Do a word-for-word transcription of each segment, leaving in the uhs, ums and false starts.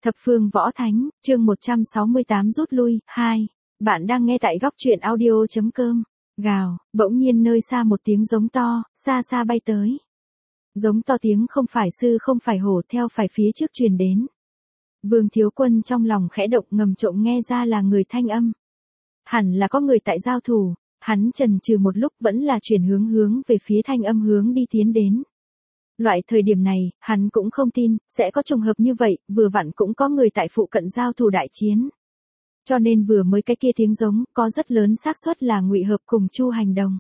Thập phương võ thánh, chương một trăm sáu mươi tám rút lui, hai. Bạn đang nghe tại góc truyện audio.com. Gào, bỗng nhiên nơi xa một tiếng giống to, xa xa bay tới. Giống to tiếng không phải sư không phải hổ theo phải phía trước truyền đến. Vương Thiếu Quân trong lòng khẽ động ngầm trộm nghe ra là người thanh âm. Hẳn là có người tại giao thủ, hắn chần chừ một lúc vẫn là chuyển hướng hướng về phía thanh âm hướng đi tiến đến. Loại thời điểm này, hắn cũng không tin, sẽ có trùng hợp như vậy, vừa vặn cũng có người tại phụ cận giao thủ đại chiến. Cho nên vừa mới cái kia tiếng giống, có rất lớn xác suất là Ngụy Hợp cùng Chu Hành Đồng.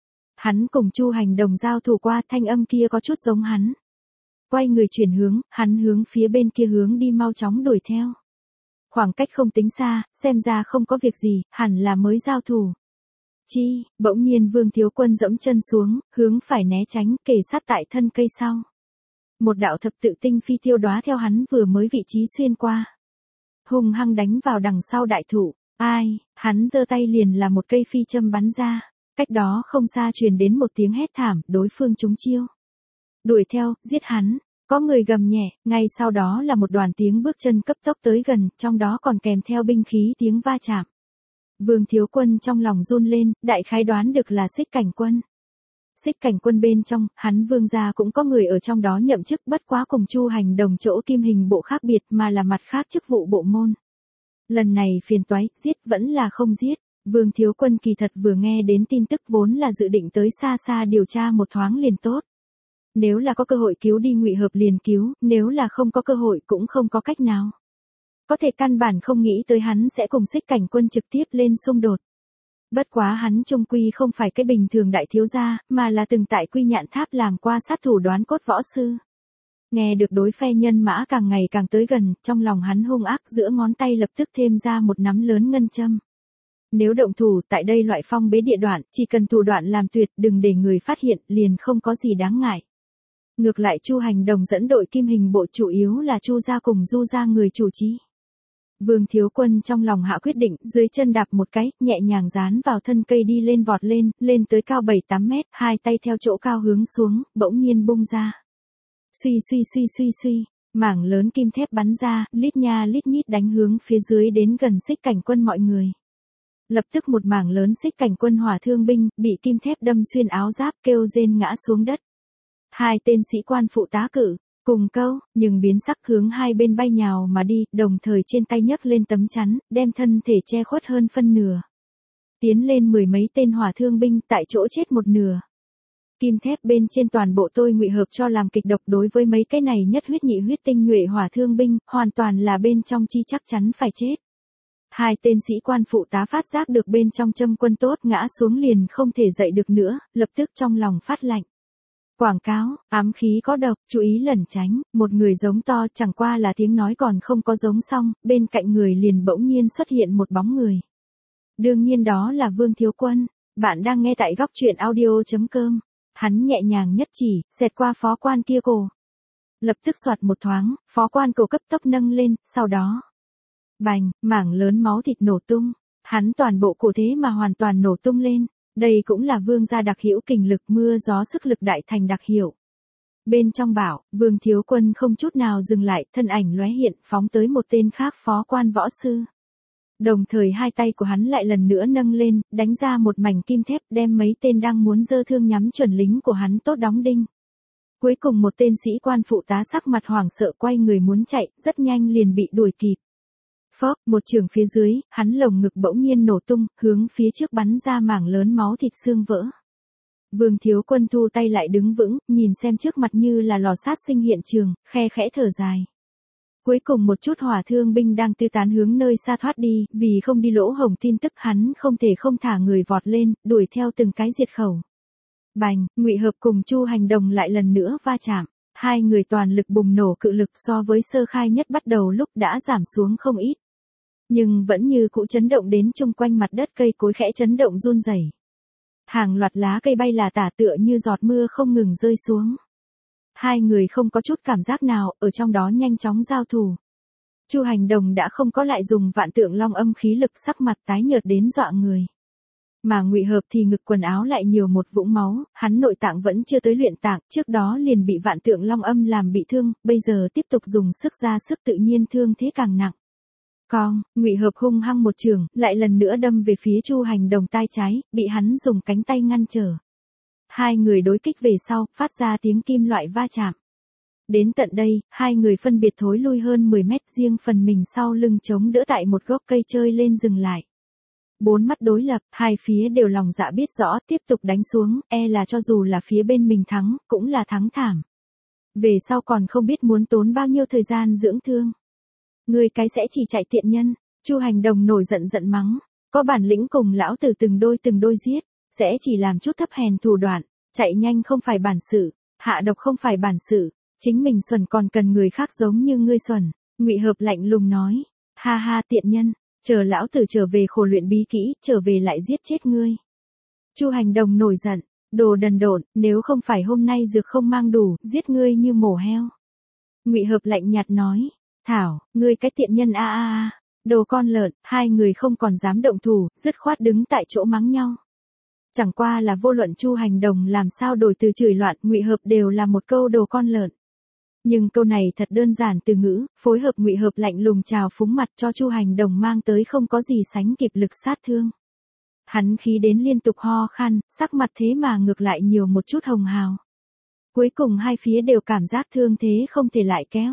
Hắn cùng Chu Hành Đồng giao thủ qua, thanh âm kia có chút giống hắn. Quay người chuyển hướng, hắn hướng phía bên kia hướng đi mau chóng đuổi theo. Khoảng cách không tính xa, xem ra không có việc gì, hẳn là mới giao thủ. Chi, bỗng nhiên Vương Thiếu Quân dẫm chân xuống, hướng phải né tránh, kề sát tại thân cây sau. Một đạo thập tự tinh phi tiêu đóa theo hắn vừa mới vị trí xuyên qua. Hung hăng đánh vào đằng sau đại thụ, ai, hắn giơ tay liền là một cây phi châm bắn ra, cách đó không xa truyền đến một tiếng hét thảm, đối phương trúng chiêu. Đuổi theo, giết hắn, có người gầm nhẹ, ngay sau đó là một đoàn tiếng bước chân cấp tốc tới gần, trong đó còn kèm theo binh khí tiếng va chạm. Vương Thiếu Quân trong lòng run lên, đại khái đoán được là Xích Cảnh Quân. Xích Cảnh Quân bên trong, hắn Vương gia cũng có người ở trong đó nhậm chức, bất quá cùng Chu Hành Đồng chỗ kim hình bộ khác biệt mà là mặt khác chức vụ bộ môn. Lần này phiền toái, giết vẫn là không giết. Vương Thiếu Quân kỳ thật vừa nghe đến tin tức vốn là dự định tới xa xa điều tra một thoáng liền tốt. Nếu là có cơ hội cứu đi Ngụy Hợp liền cứu, nếu là không có cơ hội cũng không có cách nào. Có thể căn bản không nghĩ tới hắn sẽ cùng Xích Cảnh Quân trực tiếp lên xung đột. Bất quá hắn trung quy không phải cái bình thường đại thiếu gia, mà là từng tại Quy Nhạn Tháp làm qua sát thủ đoán cốt võ sư. Nghe được đối phe nhân mã càng ngày càng tới gần, trong lòng hắn hung ác, giữa ngón tay lập tức thêm ra một nắm lớn ngân châm. Nếu động thủ tại đây loại phong bế địa đoạn, chỉ cần thủ đoạn làm tuyệt, đừng để người phát hiện, liền không có gì đáng ngại. Ngược lại Chu Hành Đồng dẫn đội kim hình bộ chủ yếu là Chu gia cùng Du gia người chủ trì. Vương Thiếu Quân trong lòng hạ quyết định, dưới chân đạp một cái, nhẹ nhàng dán vào thân cây đi lên vọt lên, lên tới cao bảy tám mét, hai tay theo chỗ cao hướng xuống, bỗng nhiên bung ra. Suy suy suy suy suy, mảng lớn kim thép bắn ra, lít nha lít nhít đánh hướng phía dưới đến gần Xích Cảnh Quân mọi người. Lập tức một mảng lớn Xích Cảnh Quân hỏa thương binh, bị kim thép đâm xuyên áo giáp kêu rên ngã xuống đất. Hai tên sĩ quan phụ tá cử, cùng câu, nhưng biến sắc hướng hai bên bay nhào mà đi, đồng thời trên tay nhấc lên tấm chắn, đem thân thể che khuất hơn phân nửa. Tiến lên mười mấy tên hỏa thương binh tại chỗ chết một nửa. Kim thép bên trên toàn bộ tôi Ngụy Hợp cho làm kịch độc đối với mấy cái này nhất huyết nhị huyết tinh nhuệ hỏa thương binh, hoàn toàn là bên trong chi chắc chắn phải chết. Hai tên sĩ quan phụ tá phát giác được bên trong châm quân tốt ngã xuống liền không thể dậy được nữa, lập tức trong lòng phát lạnh. Quảng cáo, ám khí có độc, chú ý lẩn tránh, một người giống to chẳng qua là tiếng nói còn không có giống xong, bên cạnh người liền bỗng nhiên xuất hiện một bóng người. Đương nhiên đó là Vương Thiếu Quân, bạn đang nghe tại góc truyện audio.com, hắn nhẹ nhàng nhất chỉ, xẹt qua phó quan kia cổ. Lập tức soạt một thoáng, phó quan cổ cấp tốc nâng lên, sau đó. Bành, mảng lớn máu thịt nổ tung, hắn toàn bộ cổ thế mà hoàn toàn nổ tung lên. Đây cũng là Vương gia đặc hữu kình lực mưa gió sức lực đại thành đặc hiệu. Bên trong bảo, Vương Thiếu Quân không chút nào dừng lại, thân ảnh lóe hiện, phóng tới một tên khác phó quan võ sư. Đồng thời hai tay của hắn lại lần nữa nâng lên, đánh ra một mảnh kim thép đem mấy tên đang muốn giơ thương nhắm chuẩn lính của hắn tốt đóng đinh. Cuối cùng một tên sĩ quan phụ tá sắc mặt hoảng sợ quay người muốn chạy, rất nhanh liền bị đuổi kịp. Phốc, một trường phía dưới, hắn lồng ngực bỗng nhiên nổ tung, hướng phía trước bắn ra mảng lớn máu thịt xương vỡ. Vương Thiếu Quân thu tay lại đứng vững, nhìn xem trước mặt như là lò sát sinh hiện trường, khe khẽ thở dài. Cuối cùng một chút hỏa thương binh đang tư tán hướng nơi xa thoát đi, vì không đi lỗ hổng tin tức hắn không thể không thả người vọt lên, đuổi theo từng cái diệt khẩu. Bành, Ngụy Hợp cùng Chu Hành Đồng lại lần nữa va chạm. Hai người toàn lực bùng nổ cự lực so với sơ khai nhất bắt đầu lúc đã giảm xuống không ít. Nhưng vẫn như cũ chấn động đến chung quanh mặt đất cây cối khẽ chấn động run rẩy. Hàng loạt lá cây bay là tả tựa như giọt mưa không ngừng rơi xuống. Hai người không có chút cảm giác nào, ở trong đó nhanh chóng giao thủ. Chu Hành Đồng đã không có lại dùng vạn tượng long âm khí lực sắc mặt tái nhợt đến dọa người. mà Ngụy Hợp thì ngực quần áo lại nhiều một vũng máu, hắn nội tạng vẫn chưa tới luyện tạng, trước đó liền bị Vạn Tượng Long Âm làm bị thương, bây giờ tiếp tục dùng sức ra sức tự nhiên thương thế càng nặng. Cong, Ngụy Hợp hung hăng một trường, lại lần nữa đâm về phía Chu Hành Đồng tai trái, bị hắn dùng cánh tay ngăn trở. Hai người đối kích về sau, phát ra tiếng kim loại va chạm. Đến tận đây, hai người phân biệt thối lui hơn mười mét, riêng phần mình sau lưng chống đỡ tại một gốc cây chơi lên dừng lại. Bốn mắt đối lập, hai phía đều lòng dạ biết rõ, tiếp tục đánh xuống, e là cho dù là phía bên mình thắng, cũng là thắng thảm. Về sau còn không biết muốn tốn bao nhiêu thời gian dưỡng thương. Người cái sẽ chỉ chạy tiện nhân, Chu Hành Đồng nổi giận giận mắng, có bản lĩnh cùng lão tử từng đôi từng đôi giết, sẽ chỉ làm chút thấp hèn thủ đoạn, chạy nhanh không phải bản sự, hạ độc không phải bản sự, chính mình xuẩn còn cần người khác giống như ngươi xuẩn. Ngụy Hợp lạnh lùng nói, ha ha tiện nhân, chờ lão tử trở về khổ luyện bí kỹ, trở về lại giết chết ngươi. Chu Hành Đồng nổi giận, đồ đần độn, nếu không phải hôm nay dược không mang đủ, giết ngươi như mổ heo. Ngụy Hợp lạnh nhạt nói, thảo, ngươi cái tiện nhân a a a, đồ con lợn, hai người không còn dám động thủ, dứt khoát đứng tại chỗ mắng nhau. Chẳng qua là vô luận Chu Hành Đồng làm sao đổi từ chửi loạn, Ngụy Hợp đều là một câu đồ con lợn. Nhưng câu này thật đơn giản từ ngữ, phối hợp Ngụy Hợp lạnh lùng trào phúng mặt cho Chu Hành Đồng mang tới không có gì sánh kịp lực sát thương. Hắn khí đến liên tục ho khan, sắc mặt thế mà ngược lại nhiều một chút hồng hào. Cuối cùng hai phía đều cảm giác thương thế không thể lại kéo.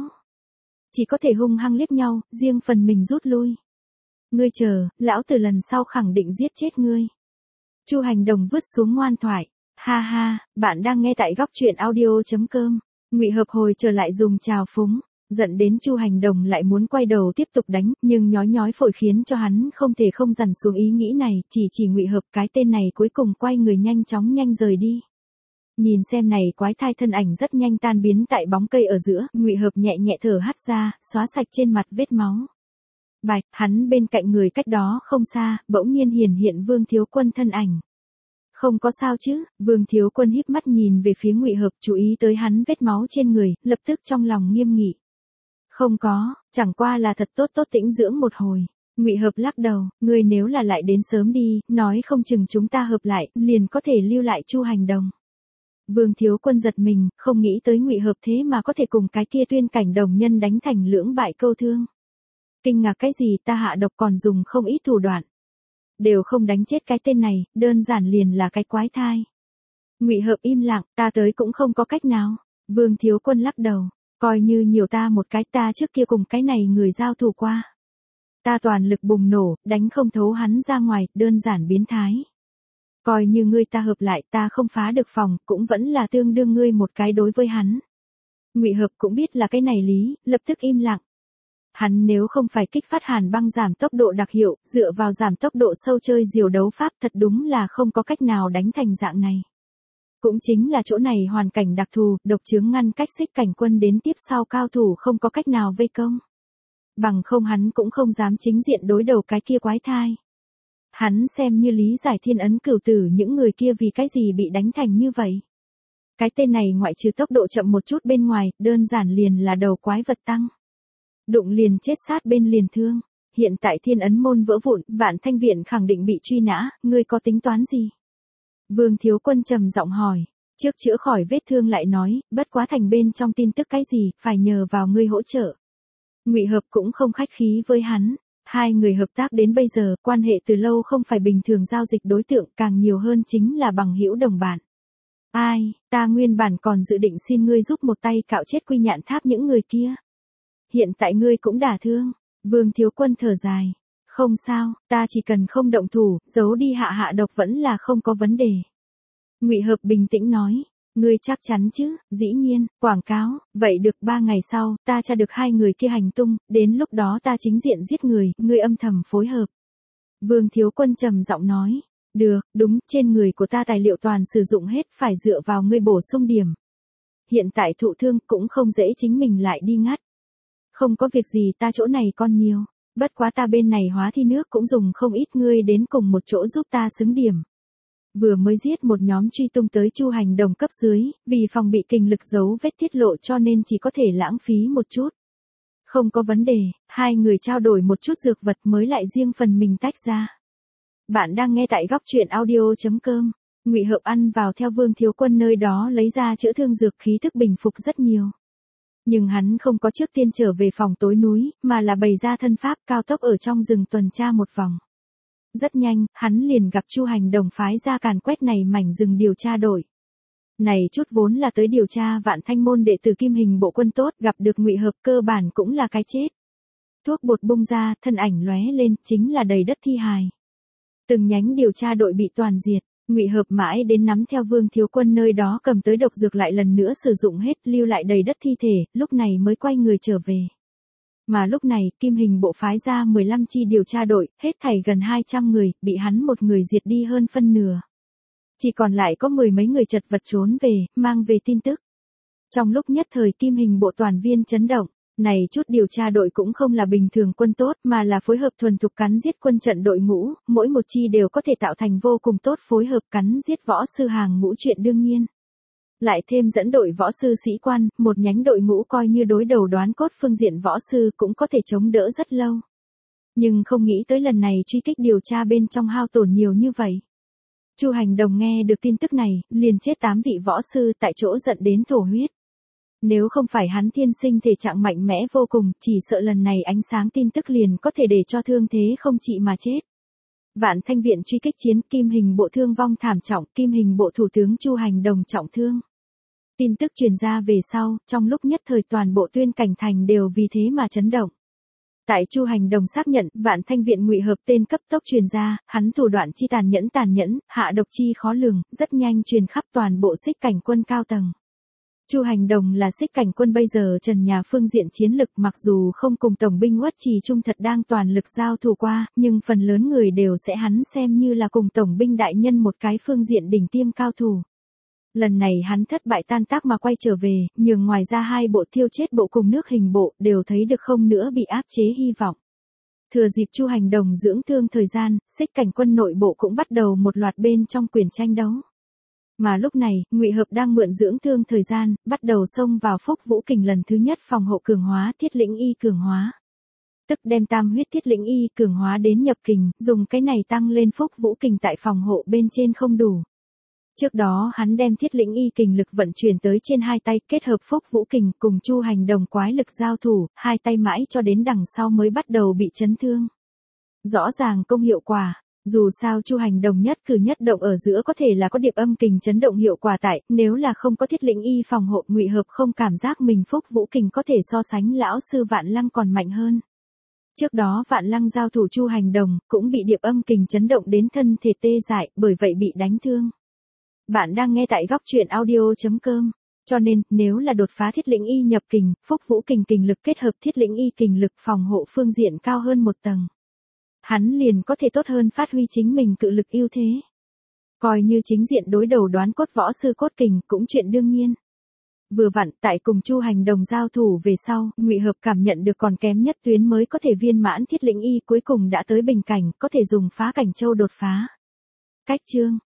Chỉ có thể hung hăng liếc nhau, riêng phần mình rút lui. Ngươi chờ, lão tử lần sau khẳng định giết chết ngươi. Chu Hành Đồng vứt xuống ngoan thoại. Ha ha, bạn đang nghe tại góc truyện audio chấm com. Ngụy Hợp hồi trở lại dùng trào phúng, giận đến Chu Hành Đồng lại muốn quay đầu tiếp tục đánh, nhưng nhói nhói phổi khiến cho hắn không thể không dằn xuống ý nghĩ này, chỉ chỉ Ngụy Hợp cái tên này cuối cùng quay người nhanh chóng nhanh rời đi. Nhìn xem này quái thai thân ảnh rất nhanh tan biến tại bóng cây ở giữa, Ngụy Hợp nhẹ nhẹ thở hắt ra, xóa sạch trên mặt vết máu. Bạch, hắn bên cạnh người cách đó không xa, bỗng nhiên hiển hiện Vương Thiếu Quân thân ảnh. Không có sao chứ, Vương Thiếu Quân híp mắt nhìn về phía Ngụy Hợp, chú ý tới hắn vết máu trên người, lập tức trong lòng nghiêm nghị. Không có, chẳng qua là thật tốt tốt tĩnh dưỡng một hồi. Ngụy Hợp lắc đầu, ngươi nếu là lại đến sớm đi, nói không chừng chúng ta hợp lại, liền có thể lưu lại Chu Hành Đồng. Vương Thiếu Quân giật mình, không nghĩ tới Ngụy Hợp thế mà có thể cùng cái kia tuyên cảnh đồng nhân đánh thành lưỡng bại câu thương. Kinh ngạc cái gì, ta hạ độc còn dùng không ít thủ đoạn. Đều không đánh chết cái tên này, đơn giản liền là cái quái thai. Ngụy Hợp im lặng, ta tới cũng không có cách nào. Vương Thiếu Quân lắc đầu, coi như nhiều ta một cái, ta trước kia cùng cái này người giao thủ qua. Ta toàn lực bùng nổ, đánh không thấu hắn ra ngoài, đơn giản biến thái. Coi như ngươi ta hợp lại, ta không phá được phòng, cũng vẫn là tương đương ngươi một cái đối với hắn. Ngụy Hợp cũng biết là cái này lý, lập tức im lặng. Hắn nếu không phải kích phát hàn băng giảm tốc độ đặc hiệu, dựa vào giảm tốc độ sâu chơi diều đấu pháp thật đúng là không có cách nào đánh thành dạng này. Cũng chính là chỗ này hoàn cảnh đặc thù, độc chướng ngăn cách xích cảnh quân đến tiếp sau cao thủ không có cách nào vây công. Bằng không hắn cũng không dám chính diện đối đầu cái kia quái thai. Hắn xem như lý giải thiên ấn cửu tử những người kia vì cái gì bị đánh thành như vậy. Cái tên này ngoại trừ tốc độ chậm một chút bên ngoài, đơn giản liền là đầu quái vật tăng. Đụng liền chết sát bên liền thương. Hiện tại thiên ấn môn vỡ vụn, Vạn Thanh Viện khẳng định bị truy nã, ngươi có tính toán gì? Vương Thiếu Quân trầm giọng hỏi. Trước chữa khỏi vết thương lại nói, bất quá thành bên trong tin tức cái gì, phải nhờ vào ngươi hỗ trợ. Ngụy Hợp cũng không khách khí với hắn. Hai người hợp tác đến bây giờ, quan hệ từ lâu không phải bình thường giao dịch đối tượng, càng nhiều hơn chính là bằng hữu đồng bạn. Ai, ta nguyên bản còn dự định xin ngươi giúp một tay cạo chết Quy Nhạn Tháp những người kia. Hiện tại ngươi cũng đả thương. Vương Thiếu Quân thở dài. Không sao, ta chỉ cần không động thủ, giấu đi hạ hạ độc vẫn là không có vấn đề. Ngụy Hợp bình tĩnh nói. Ngươi chắc chắn chứ, dĩ nhiên, quảng cáo, vậy được ba ngày sau, ta tra được hai người kia hành tung, đến lúc đó ta chính diện giết người, ngươi âm thầm phối hợp. Vương Thiếu Quân trầm giọng nói. Được, đúng, trên người của ta tài liệu toàn sử dụng hết, phải dựa vào ngươi bổ sung điểm. Hiện tại thụ thương cũng không dễ chính mình lại đi ngắt. Không có việc gì, ta chỗ này còn nhiều, bất quá ta bên này hóa thi nước cũng dùng không ít, ngươi đến cùng một chỗ giúp ta xứng điểm. Vừa mới giết một nhóm truy tung tới Chu Hành Đồng cấp dưới, vì phòng bị kình lực dấu vết tiết lộ cho nên chỉ có thể lãng phí một chút. Không có vấn đề, hai người trao đổi một chút dược vật mới lại riêng phần mình tách ra. Bạn đang nghe tại góc truyện audio chấm com. Ngụy Hợp ăn vào theo Vương Thiếu Quân nơi đó lấy ra chữa thương dược, khí tức bình phục rất nhiều. Nhưng hắn không có trước tiên trở về phòng tối núi, mà là bày ra thân pháp cao tốc ở trong rừng tuần tra một vòng. Rất nhanh, hắn liền gặp Chu Hành Đồng phái ra càn quét này mảnh rừng điều tra đội. Này chút vốn là tới điều tra Vạn Thanh môn đệ tử Kim Hình bộ quân tốt, gặp được Ngụy Hợp cơ bản cũng là cái chết. Thuốc bột bung ra, thân ảnh lóe lên, chính là đầy đất thi hài. Từng nhánh điều tra đội bị toàn diệt, Ngụy Hợp mãi đến nắm theo Vương Thiếu Quân nơi đó cầm tới độc dược lại lần nữa sử dụng hết, lưu lại đầy đất thi thể, lúc này mới quay người trở về. Mà lúc này, Kim Hình bộ phái ra mười lăm chi điều tra đội, hết thảy gần hai trăm người, bị hắn một người diệt đi hơn phân nửa. Chỉ còn lại có mười mấy người chật vật trốn về, mang về tin tức. Trong lúc nhất thời Kim Hình bộ toàn viên chấn động. Này chút điều tra đội cũng không là bình thường quân tốt, mà là phối hợp thuần thục cắn giết quân trận đội ngũ, mỗi một chi đều có thể tạo thành vô cùng tốt phối hợp cắn giết võ sư hàng ngũ, chuyện đương nhiên. Lại thêm dẫn đội võ sư sĩ quan, một nhánh đội ngũ coi như đối đầu đoán cốt phương diện võ sư cũng có thể chống đỡ rất lâu. Nhưng không nghĩ tới lần này truy kích điều tra bên trong hao tổn nhiều như vậy. Chu Hành Đồng nghe được tin tức này, liền chết tám vị võ sư tại chỗ giận đến thổ huyết. Nếu không phải hắn thiên sinh thể trạng mạnh mẽ vô cùng, chỉ sợ lần này ánh sáng tin tức liền có thể để cho thương thế không trị mà chết. Vạn Thanh viện truy kích chiến, Kim Hình bộ thương vong thảm trọng, Kim Hình bộ thủ tướng Chu Hành Đồng trọng thương. Tin tức truyền ra về sau, trong lúc nhất thời toàn bộ Tuyên Cảnh thành đều vì thế mà chấn động. Tại Chu Hành Đồng xác nhận, Vạn Thanh viện Ngụy Hợp tên cấp tốc truyền ra, hắn thủ đoạn chi tàn nhẫn tàn nhẫn, hạ độc chi khó lường, rất nhanh truyền khắp toàn bộ Xích Cảnh quân cao tầng. Chu Hành Đồng là Xích Cảnh quân bây giờ trần nhà phương diện chiến lực, mặc dù không cùng tổng binh Uất Trì Trung thật đang toàn lực giao thủ qua, nhưng phần lớn người đều sẽ hắn xem như là cùng tổng binh đại nhân một cái phương diện đỉnh tiêm cao thủ. Lần này hắn thất bại tan tác mà quay trở về, nhưng ngoài ra hai bộ thiêu chết bộ cùng nước hình bộ đều thấy được không nữa bị áp chế hy vọng. Thừa dịp Chu Hành Đồng dưỡng thương thời gian, Xích Cảnh quân nội bộ cũng bắt đầu một loạt bên trong quyền tranh đấu. Mà lúc này, Ngụy Hợp đang mượn dưỡng thương thời gian, bắt đầu xông vào Phúc Vũ Kình lần thứ nhất phòng hộ cường hóa Thiết Lĩnh Y cường hóa. Tức đem tam huyết Thiết Lĩnh Y cường hóa đến nhập kình, dùng cái này tăng lên Phúc Vũ Kình tại phòng hộ bên trên không đủ. Trước đó hắn đem Thiết Lĩnh Y kình lực vận chuyển tới trên hai tay, kết hợp Phúc Vũ Kình cùng Chu Hành Đồng quái lực giao thủ, hai tay mãi cho đến đằng sau mới bắt đầu bị chấn thương. Rõ ràng công hiệu quả. Dù sao Chu Hành Đồng nhất cử nhất động ở giữa có thể là có điệp âm kình chấn động hiệu quả tại, nếu là không có Thiết Lĩnh Y phòng hộ, Ngụy Hợp không cảm giác mình Phúc Vũ Kình có thể so sánh lão sư Vạn Lăng còn mạnh hơn. Trước đó Vạn Lăng giao thủ Chu Hành Đồng, cũng bị điệp âm kình chấn động đến thân thể tê dại, bởi vậy bị đánh thương. Bạn đang nghe tại góc truyện audio chấm com. Cho nên, nếu là đột phá Thiết Lĩnh Y nhập kình, Phúc Vũ Kình kình lực kết hợp Thiết Lĩnh Y kình lực phòng hộ phương diện cao hơn một tầng. Hắn liền có thể tốt hơn phát huy chính mình cự lực ưu thế. Coi như chính diện đối đầu đoán cốt võ sư cốt kình cũng chuyện đương nhiên. Vừa vặn, tại cùng Chu Hành Đồng giao thủ về sau, Ngụy Hợp cảm nhận được còn kém nhất tuyến mới có thể viên mãn Thiết Lĩnh Y cuối cùng đã tới bình cảnh, có thể dùng phá cảnh châu đột phá. Cách chương,